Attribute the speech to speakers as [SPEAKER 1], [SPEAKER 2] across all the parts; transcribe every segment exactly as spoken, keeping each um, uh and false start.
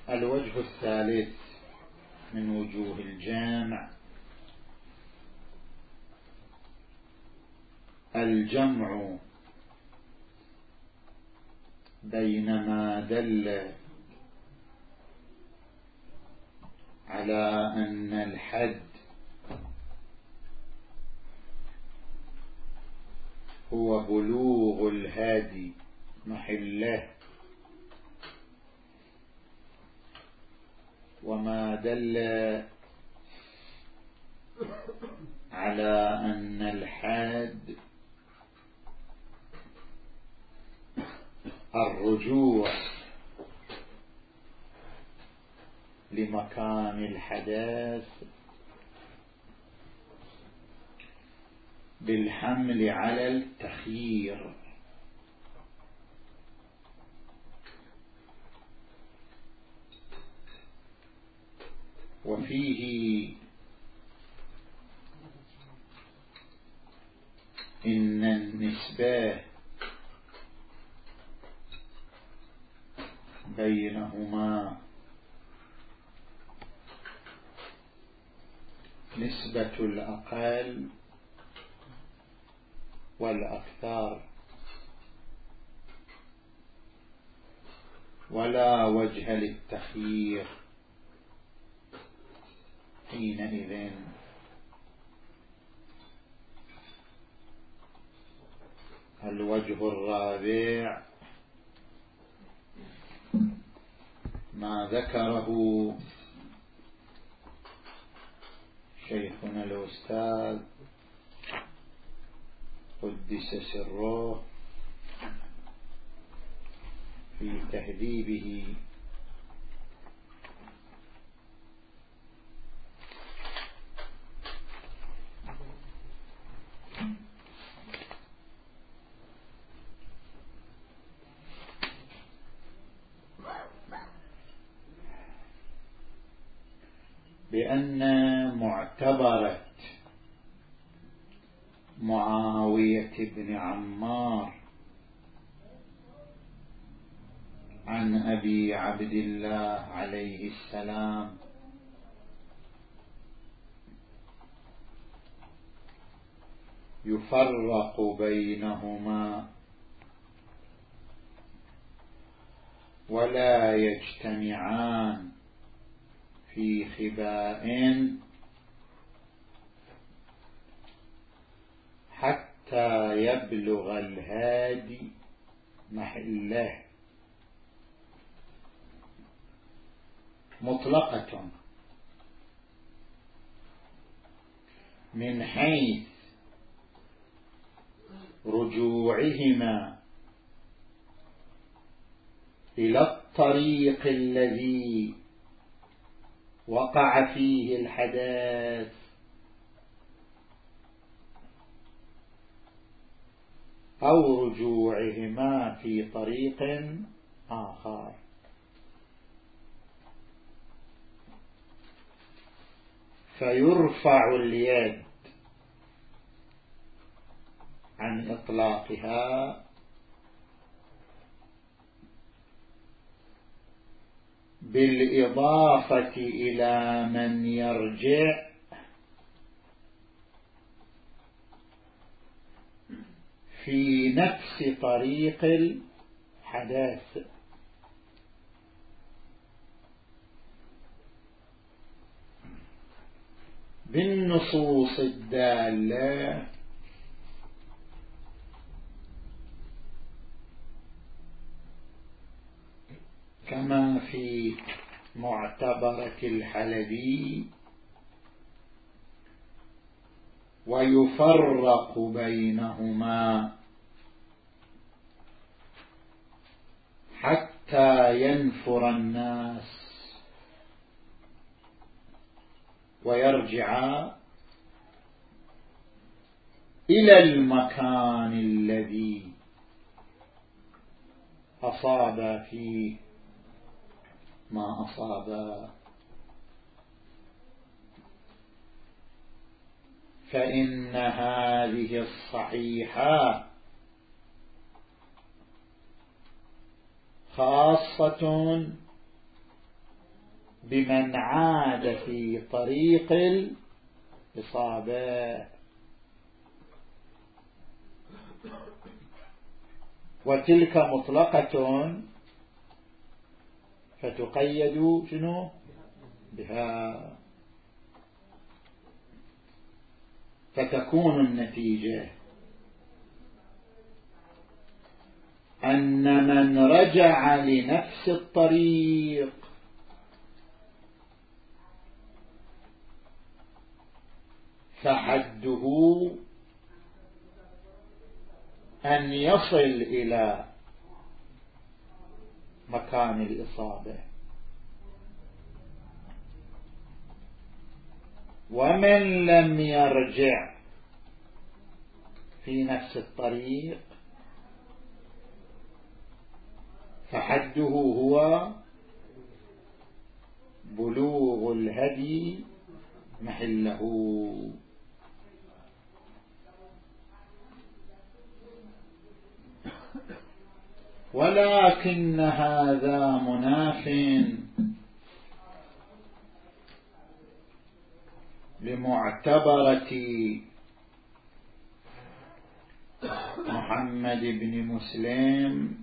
[SPEAKER 1] الوجه الثالث من وجوه الجمع الجمع بين ما دل على أن الحد هو بلوغ الهادي محله وما دل على أن الحد الرجوع لمكان الحدث بالحمل على التخيير. وفيه إن النسبة بينهما نسبة الأقل والأكثر، ولا وجه للتخيير حينئذ. الوجه الرابع ما ذكره شيخنا الأستاذ قدس سره في تهذيبه بأن معتبرة معاوية بن عمار عن أبي عبد الله عليه السلام يفرق بينهما ولا يجتمعان في خباء حتى يبلغ الهادي محله مطلقة من حيث رجوعهما إلى الطريق الذي وقع فيه الحدث أو رجوعهما في طريق آخر. فيرفع اليد عن إطلاقها بالإضافة إلى من يرجع في نفس طريق الحدث بالنصوص الدالة كما في معتبرة الحلبي ويفرق بينهما حتى ينفر الناس ويرجع إلى المكان الذي أصاب فيه ما أصاب. فإن هذه الصحيحة خاصة بمن عاد في طريق الإصابة، وتلك مطلقة فتقيد شنو بها، فتكون النتيجة أن من رجع لنفس الطريق فحده أن يصل إلى مكان الإصابة، ومن لم يرجع في نفس الطريق فحده هو بلوغ الهدي محله. ولكن هذا مناف لمعتبرة محمد بن مسلم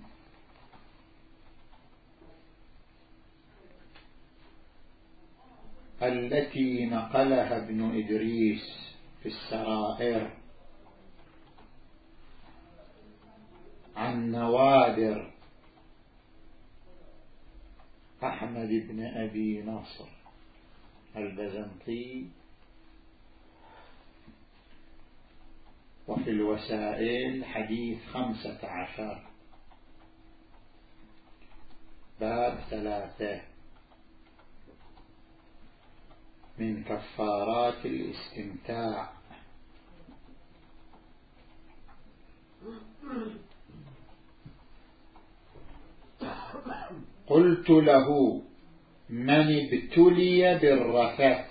[SPEAKER 1] التي نقلها ابن إدريس في السرائر عن نوادر أحمد بن أبي نصر البزنطي، وفي الوسائل حديث خمسة عشر باب ثلاثة من كفارات الاستمتاع. قلت له من ابتلي بالرفث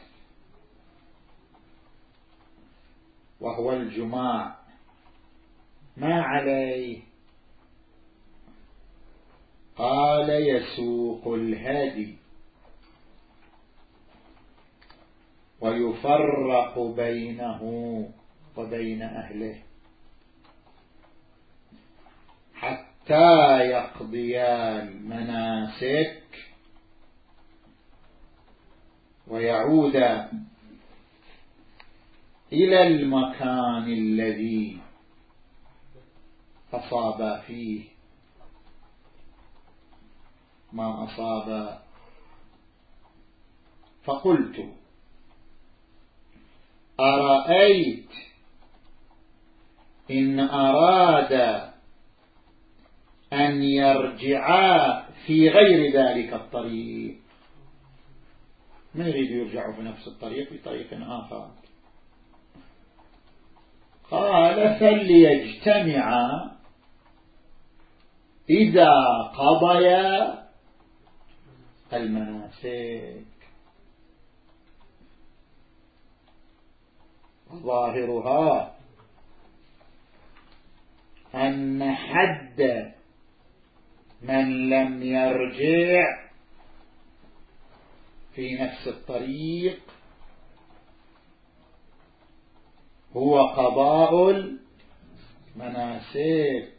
[SPEAKER 1] وهو الجماع ما عليه؟ قال يسوق الهادي ويفرق بينه وبين أهله حتى يقضيا المناسك ويعود إلى المكان الذي أصاب فيه ما أصاب. فقلت أرأيت إن أراد أن يرجعا في غير ذلك الطريق، ما يريد يرجعوا في نفس الطريق بطريق آخر؟ قال فليجتمعا إذا قضيا المناسك. ظاهرها أن حد من لم يرجع في نفس الطريق هو قضاء المناسك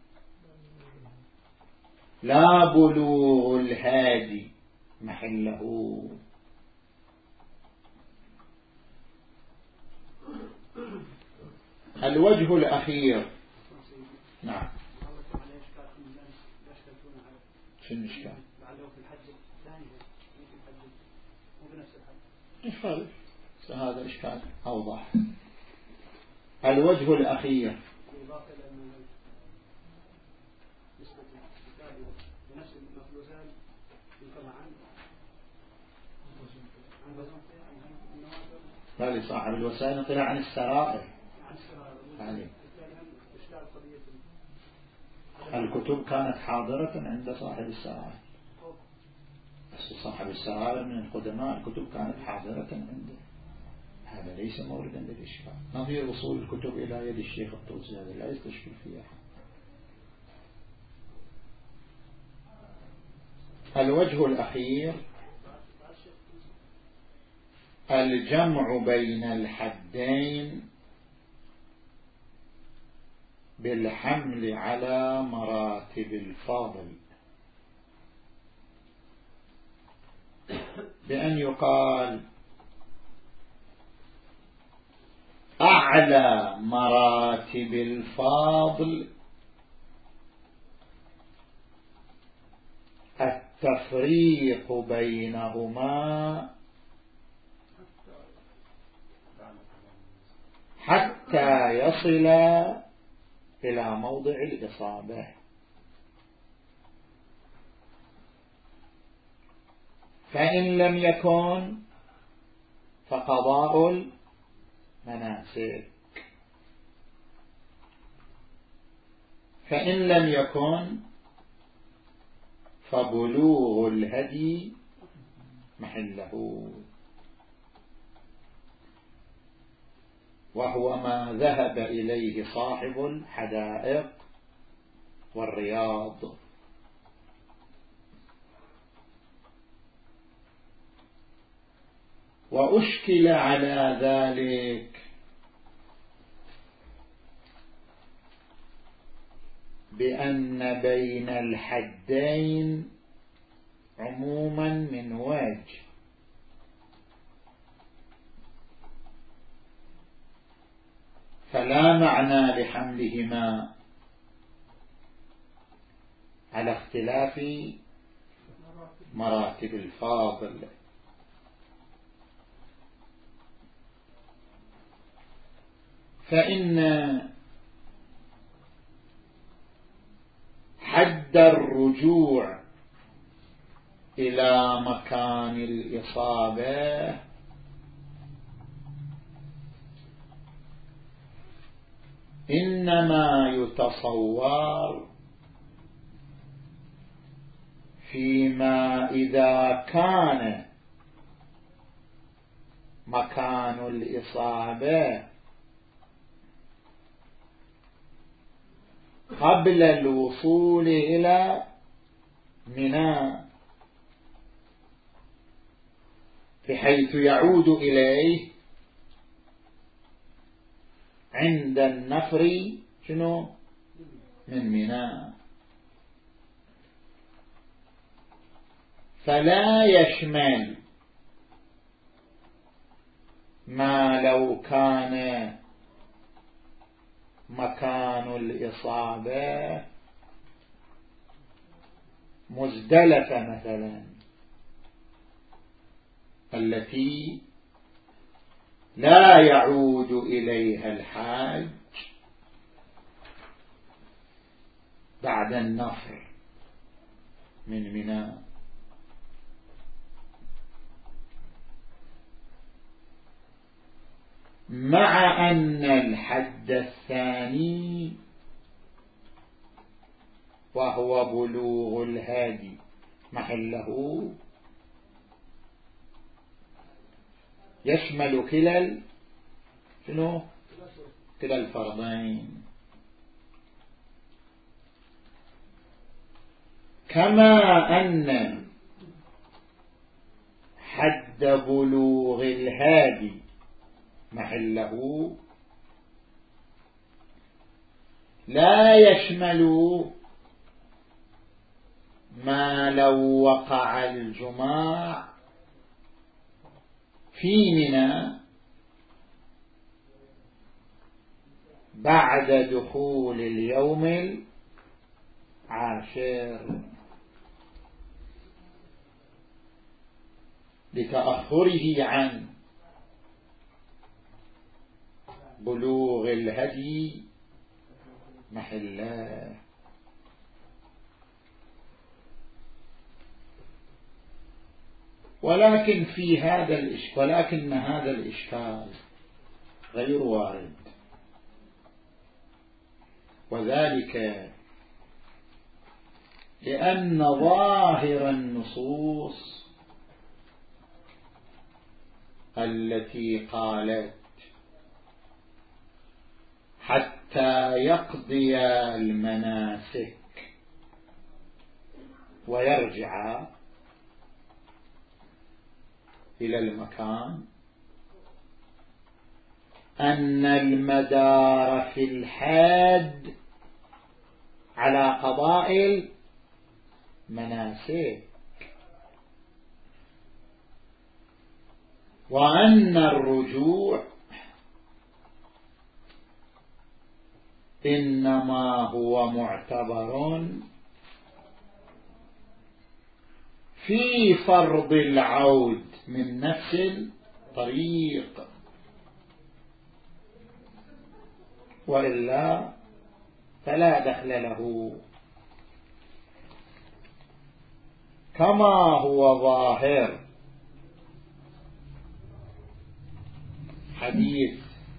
[SPEAKER 1] لا بلوغ الهادي محله. الوجه الأخير. نعم. شو الإشكال؟ يخالف هذا الإشكال أوضح. الوجه الأخير لا لصاحب الوسائل طلع عن السرائر. يعني الكتب كانت حاضرة عند صاحب السرائر، بس صاحب السرائر من القدماء الكتب كانت حاضرة عنده، هذا ليس موردا للإشكال. نظير وصول الكتب إلى يد الشيخ الطوسي هذا لا يستشكل فيها. الوجه الأخير الجمع بين الحدين بالحمل على مراتب الفاضل، بأن يقال أعلى مراتب الفاضل التفريق بينهما حتى يصل إلى موضع الإصابة، فإن لم يكن فقضاء المناسك، فإن لم يكن فبلوغ الهدي محله، وهو ما ذهب إليه صاحب الحدائق والرياض. وأشكل على ذلك بأن بين الحدين عموما من وجه، فلا معنى لحملهما على اختلاف مراتب الفاضل. فإن حد الرجوع إلى مكان الإصابة إنما يتصور فيما إذا كان مكان الإصابة قبل الوصول إلى منى، بحيث يعود إليه عند النفر شنو من منى، فلا يشمل ما لو كان مكان الإصابة مزدلفة مثلا، التي لا يعود إليها الحاج بعد النفر من منى. مع أن الحد الثاني وهو بلوغ الهادي محله يشمل كلا شنو كلا الفرضين، كما أن حد بلوغ الهادي محله لا يشمل ما لو وقع الجماع في منى بعد دخول اليوم العاشر لتأخره عن بلوغ الهدي محله. ولكن في هذا الإشكال ولكن هذا الإشكال غير وارد، وذلك لأن ظاهر النصوص التي قالت حتى يقضي المناسك ويرجع إلى المكان أن المدار في الحد على قضاء المناسك، وأن الرجوع إنما هو معتبر في فرض العود من نفس الطريق، وإلا فلا دخل له، كما هو ظاهر حديث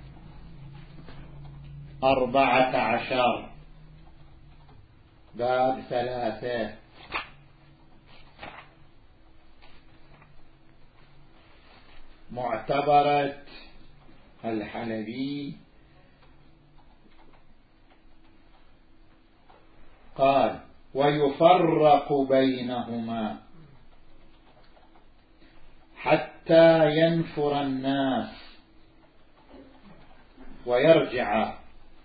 [SPEAKER 1] أربعة عشر باب ثلاثة معتبرة الحلبي، قال: ويفرق بينهما حتى ينفر الناس ويرجع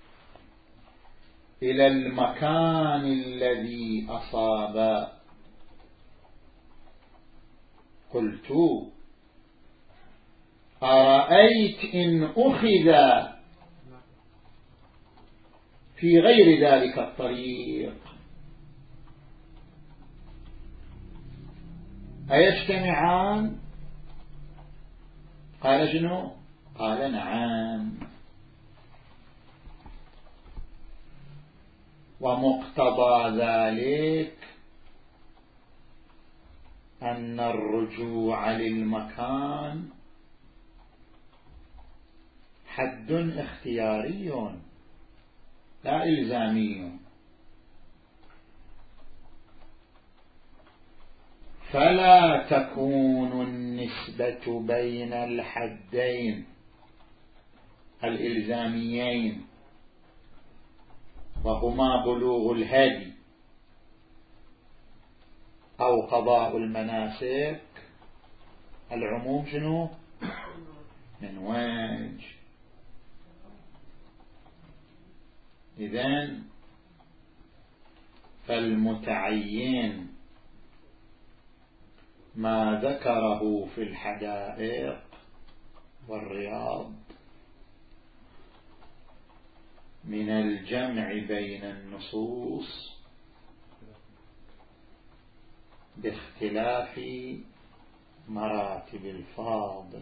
[SPEAKER 1] إلى المكان الذي أصاب. قلت: أرأيت إن أخذ في غير ذلك الطريق أيجتمعان؟ قال: شنو؟ قال: نعم. ومقتضى ذلك أن الرجوع للمكان حد اختياري لا إلزامي، فلا تكون النسبة بين الحدين الإلزاميين وهما بلوغ الهدي أو قضاء المناسك، العموم شنو؟ من وجه. إذن فالمتعين ما ذكره في الحدائق والرياض من الجمع بين النصوص باختلاف مراتب الفاضل.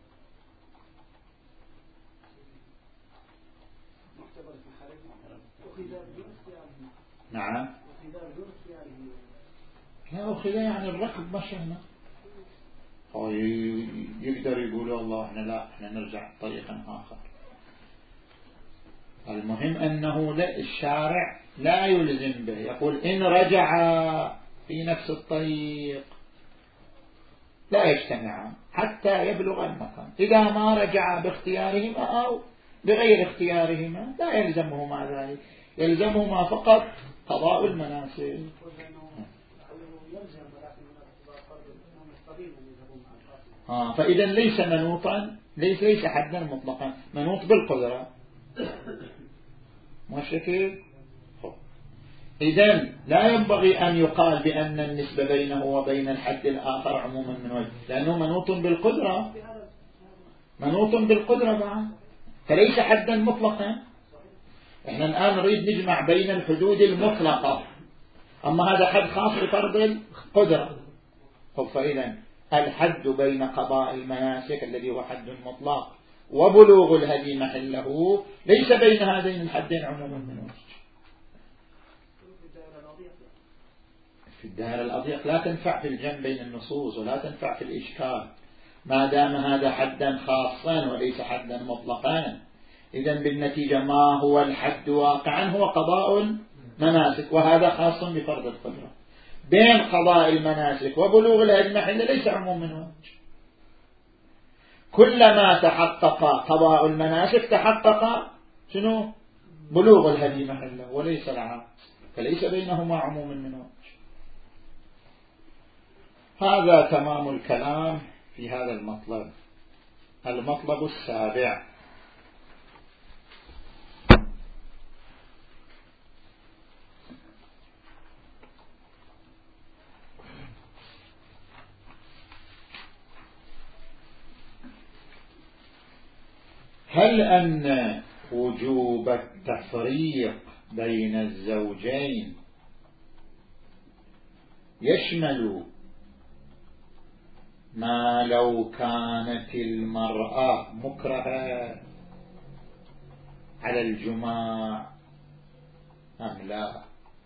[SPEAKER 1] نعم، لا أخذ يعني الركب مشينا، هو يقدر يقول الله احنا لا احنا نرجع طريقا آخر. المهم أنه لا، الشارع لا يلزم به، يقول إن رجع في نفس الطريق لا يجتمعان حتى يبلغ المكان. إذا ما رجع باختيارهما أو بغير اختيارهما لا يلزمهما ذلك، يلزمهما فقط قضاء المناسك. آه فإذا ليس منوطا، ليس ليس حدا مطلقا، منوط بالقدرة ماشي كيف. إذن لا ينبغي أن يقال بأن النسبة بينه وبين الحد الآخر عموما من وجه، لأنه منوط بالقدرة، منوط بالقدرة بعد، فليس حدا مطلقا. احنا الآن نريد نجمع بين الحدود المطلقة، أما هذا حد خاص بفرض القدرة. فإذا الحد بين قضاء المناسك الذي هو حد مطلق وبلوغ الهدي محله ليس بين هذين الحدين عموما من وجه. في الدائرة الأضيق لا تنفع في الجمع بين النصوص ولا تنفع في الإشكال ما دام هذا حدا خاصا وليس حدا مطلقا. إذن بالنتيجة ما هو الحد واقعا هو قضاء المناسك، وهذا خاص بفرض القدرة. بين قضاء المناسك وبلوغ الهدي محله ليس عموم من وجه. كلما تحقق قضاء المناسك تحقق شنو؟ بلوغ الهدي محله وليس العكس، فليس بينهما عموم من وجه. هذا تمام الكلام في هذا المطلب. المطلب السابع هل أن وجوب التفريق بين الزوجين يشمل ما لو كانت المرأة مكرهة على الجماع أم لا؟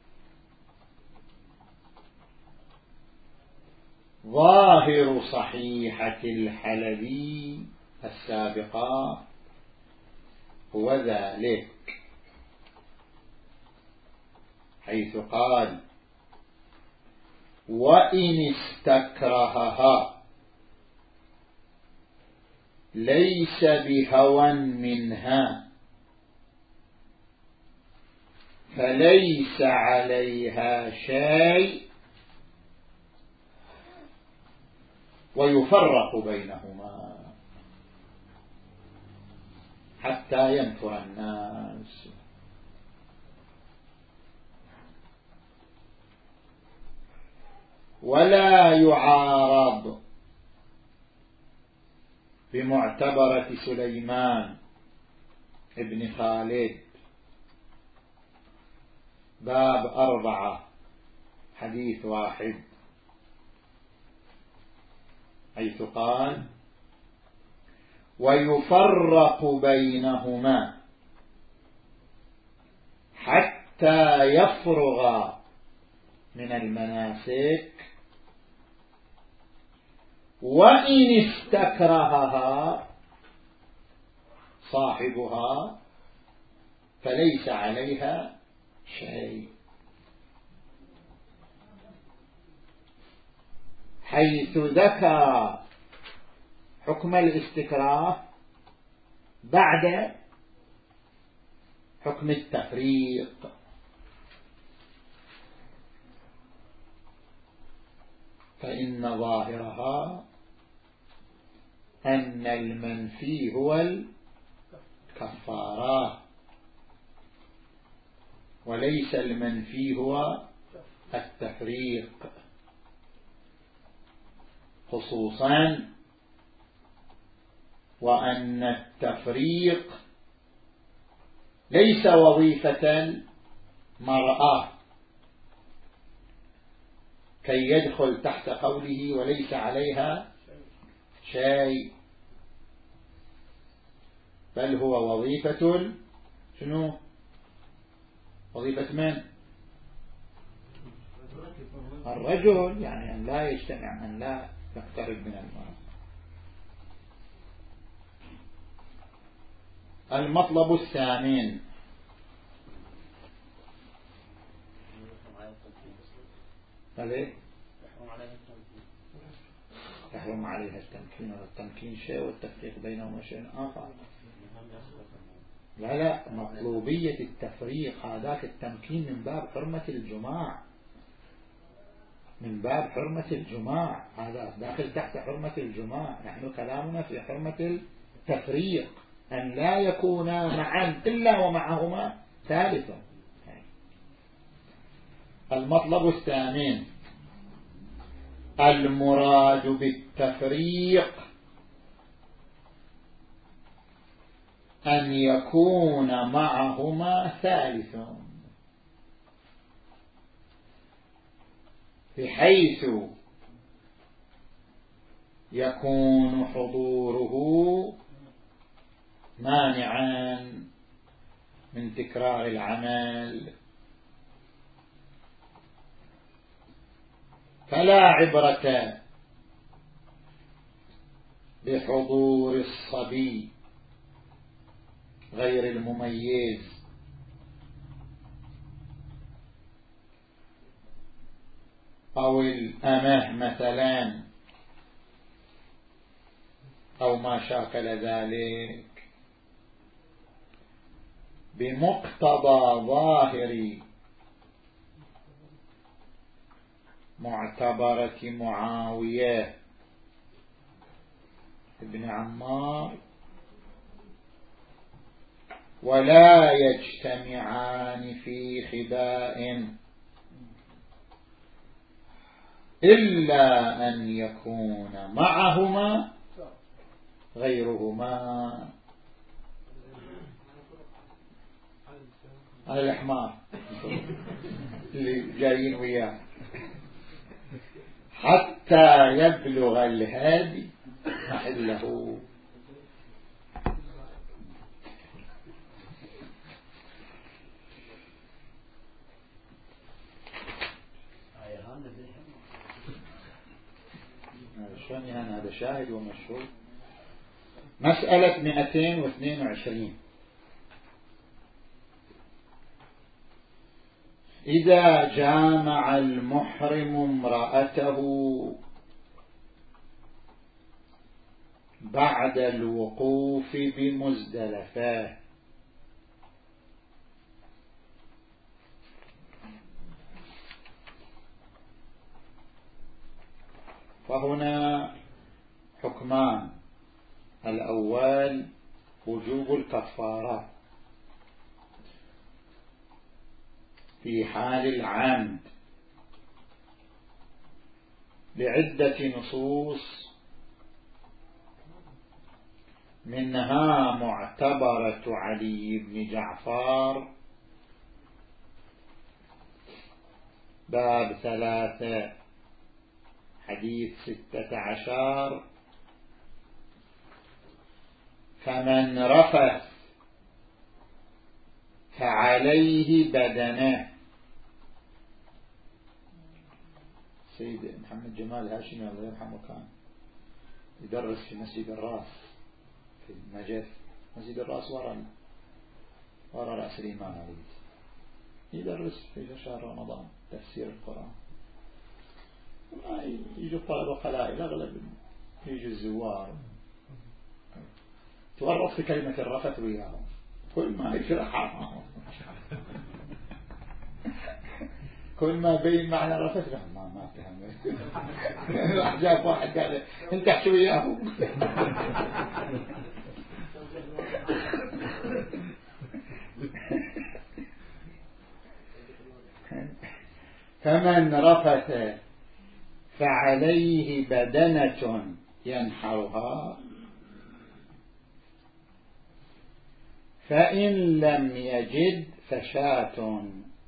[SPEAKER 1] ظاهر صحيحة الحلبي السابقة هو ذلك، حيث قال: وإن استكرهها ليس بهوى منها فليس عليها شيء ويفرق بينهما حتى ينفر الناس. ولا يعارض بمعتبرة سليمان ابن خالد باب أربعة حديث واحد، حيث قال: ويفرق بينهما حتى يفرغ من المناسك، وإن استكرهها صاحبها فليس عليها شيء، حيث ذكر حكم الاستكراه بعد حكم التفريق. فإن ظاهرها أن المنفي هو الكفارة وليس المنفي هو التفريق، خصوصا وأن التفريق ليس وظيفة المرأة كي يدخل تحت قوله وليس عليها شيء، بل هو وظيفة شنو؟ وظيفة من؟ الرجل، يعني أن لا يجتمع، أن لا يقترب من المرأة. المطلب الثامن: ماذا؟ يحرم عليها التمكين، والتمكين شيء والتفريق بينهما شيء آخر. لا لا، مطلوبية التفريق هذاك التمكين من باب حرمة الجماع، من باب حرمة الجماع، هذا داخل تحت حرمة الجماع. نحن كلامنا في حرمة التفريق، أن لا يكونا معا إلا ومعهما ثالثا. المطلب الثامن: المراد بالتفريق أن يكون معهما ثالث، بحيث يكون حضوره مانعا من تكرار العمل، فلا عبرة بحضور الصبي غير المميز أو الأمه مثلا أو ما شاكل ذلك، بمقتضى ظاهر معتبرة معاوية ابن عمار: ولا يجتمعان في خباء إلا أن يكون معهما غيرهما. هذا الحمار اللي جايين وياه حتى يبلغ الهادي محله. شلون يعني هذا شاهد ومشهود. مسألة مئتين واثنين وعشرين. إذا جامع المحرم امرأته بعد الوقوف بمزدلفة فهنا حكمان. الأول وجوب الكفارة في حال العمد لعدة نصوص، منها معتبرة علي بن جعفر باب ثلاثة حديث ستة عشر: فمن رفث فعليه بدنه. سيد محمد جمال هاشمي الله يرحمه كان يدرس في مسجد الراس في النجف. مسجد الراس ورا ورا رأس الإمام علي، يدرس في شهر رمضان تفسير القرآن. يجوا طلبة قلائل، أغلب يجوا الزوار، تورط في كلمة الرفث وياهم، كل ما يشرحها معهم كل ما بين معنى الرفث لهم ما ما فهم. راح جاب واحد قال انت احكي وياهم. فمن رفث فعليه بدنة ينحرها، فإن لم يجد فشاة،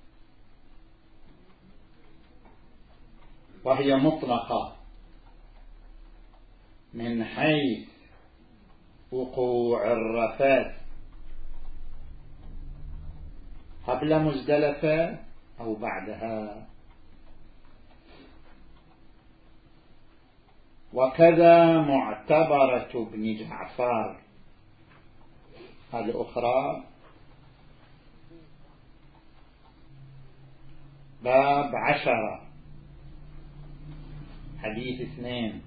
[SPEAKER 1] وهي مطلقة من حيث وقوع الرفث قبل مزدلفة أو بعدها. وكذا معتبرة ابن جعفر الأخرى باب عشرة حديث اثنين: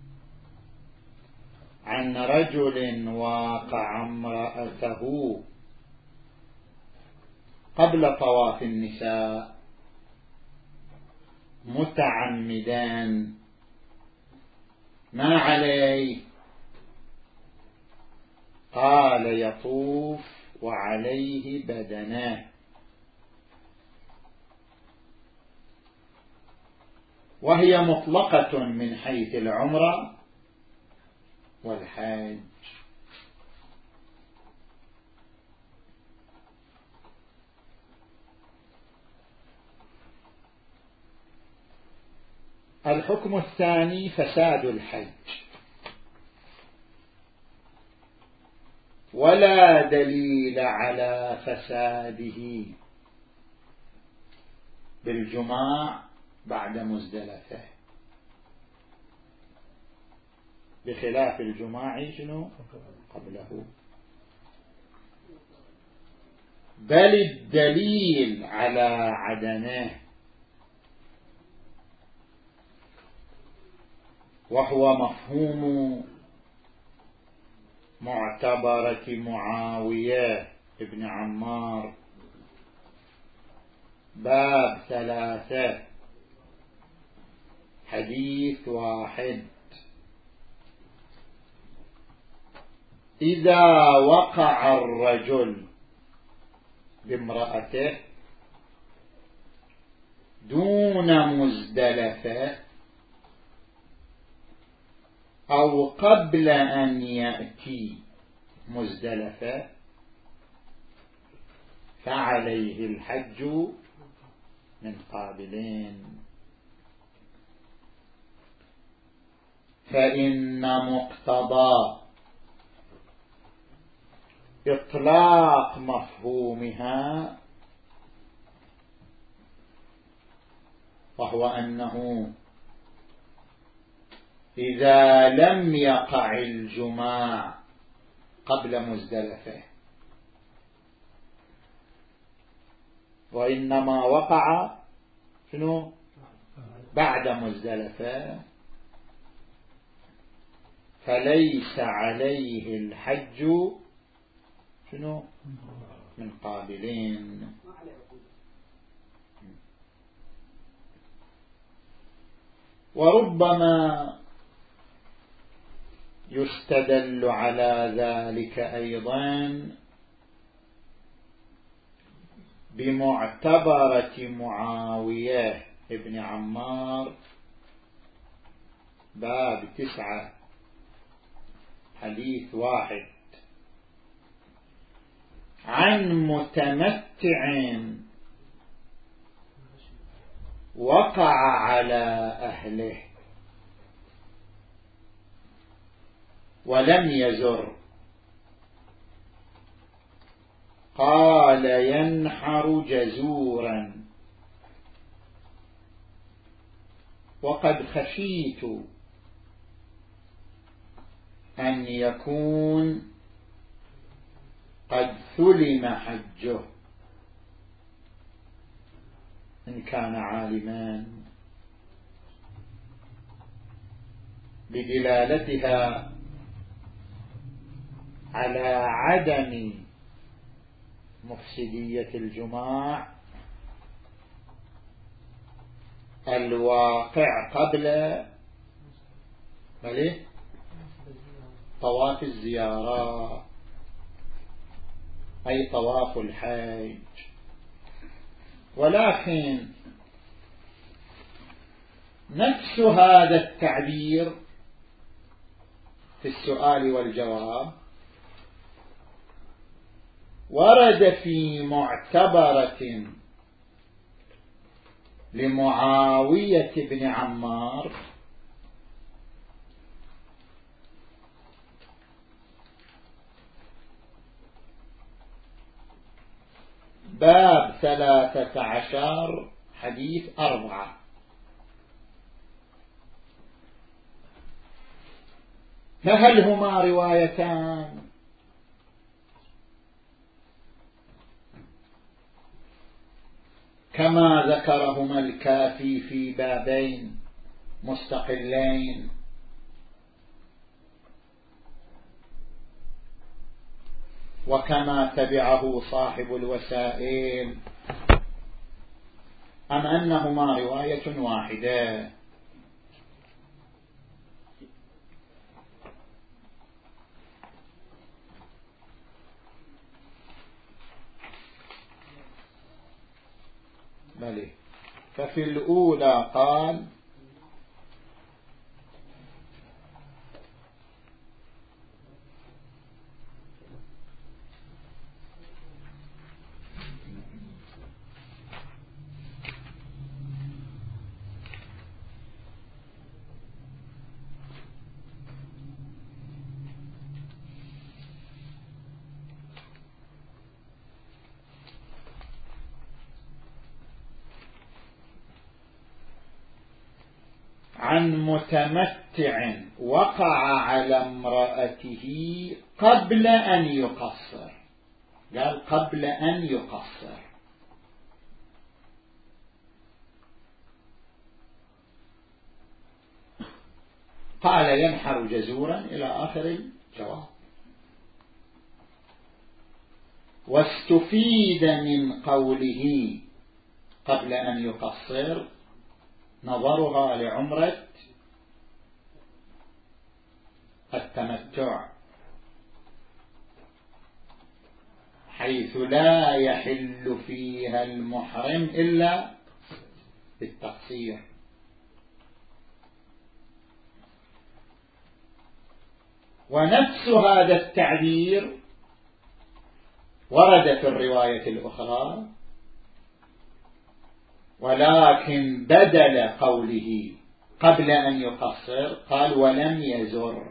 [SPEAKER 1] عن رجل واقع امرأته قبل طواف النساء متعمدان، ما عليه؟ قال يطوف وعليه بدناه. وهي مطلقة من حيث العمرة والحج. الحكم الثاني فساد الحج. ولا دليل على فساده بالجماع بعد مزدلفة، بخلاف الجماع شنو قبله. بل الدليل على عدمه وهو مفهوم معتبرة معاوية ابن عمار باب ثلاثة حديث واحد: إذا وقع الرجل بامرأته دون مزدلفة أو قبل أن يأتي مزدلفة فعليه الحج من قابلين. فإن مقتضى إطلاق مفهومها وهو أنه إذا لم يقع الجماع قبل مزدلفة وإنما وقع شنو بعد مزدلفة فليس عليه الحج شنو من قابلين. وربما يستدل على ذلك أيضا بمعتبرة معاوية ابن عمار باب تسعة حديث واحد عن متمتع وقع على أهله ولم يزر قال ينحر جزورا وقد خشيت أن يكون قد ثلم حجه إن كان عالما بدلالتها على عدم مفسدية الجماع الواقع قبل بلي طواف الزيارة أي طواف الحج. ولكن نفس هذا التعبير في السؤال والجواب ورد في معتبرة لمعاوية بن عمار باب ثلاثة عشر حديث أربعة. فهل هما روايتان؟ كما ذكرهما الكافي في بابين مستقلين وكما تبعه صاحب الوسائل أم أنهما رواية واحدة؟ بلي. ففي الأولى قال عن متمتع وقع على امرأته قبل أن يقصر. قال قبل أن يقصر. قال ينحر جزورا إلى آخر الجواب. واستفيد من قوله قبل أن يقصر نظرها لعمرة التمتع حيث لا يحل فيها المحرم إلا بالتقصير. ونفس هذا التعبير ورد في الرواية الأخرى ولكن بدل قوله قبل أن يقصر قال ولم يزر،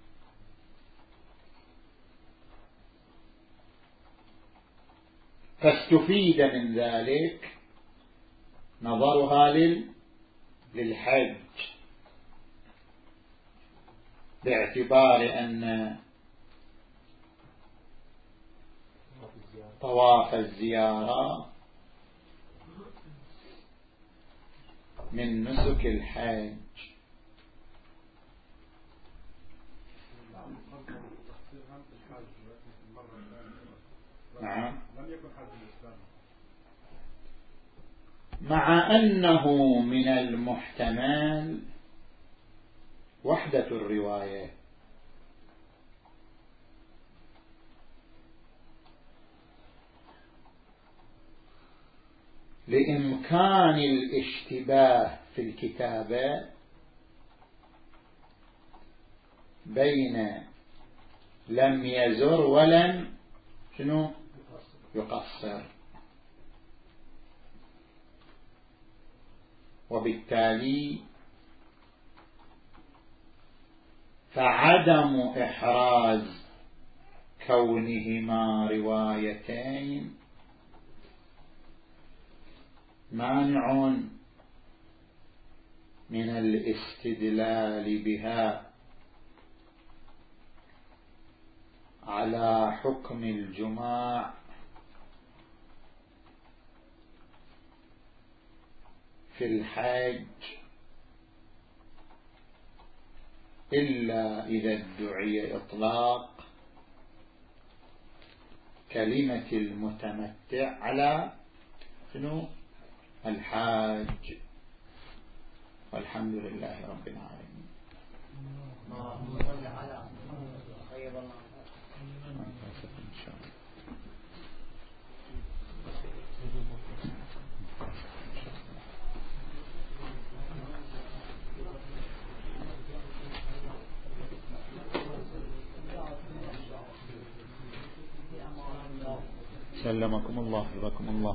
[SPEAKER 1] فاستفيد من ذلك نظرها للحج باعتبار أن طواف الزيارة من نسك الحج. نعم، مع أنه من المحتمل وحدة الرواية، لإمكان الاشتباه في الكتابة بين لم يزر ولم شنو يقصر، وبالتالي فعدم إحراز كونهما روايتين مانع من الاستدلال بها على حكم الجماع في الحج إلا إذا ادعي إطلاق كلمة المتمتع على شنو الحاج. والحمد لله رب العالمين. سلمكم الله، جزاكم الله.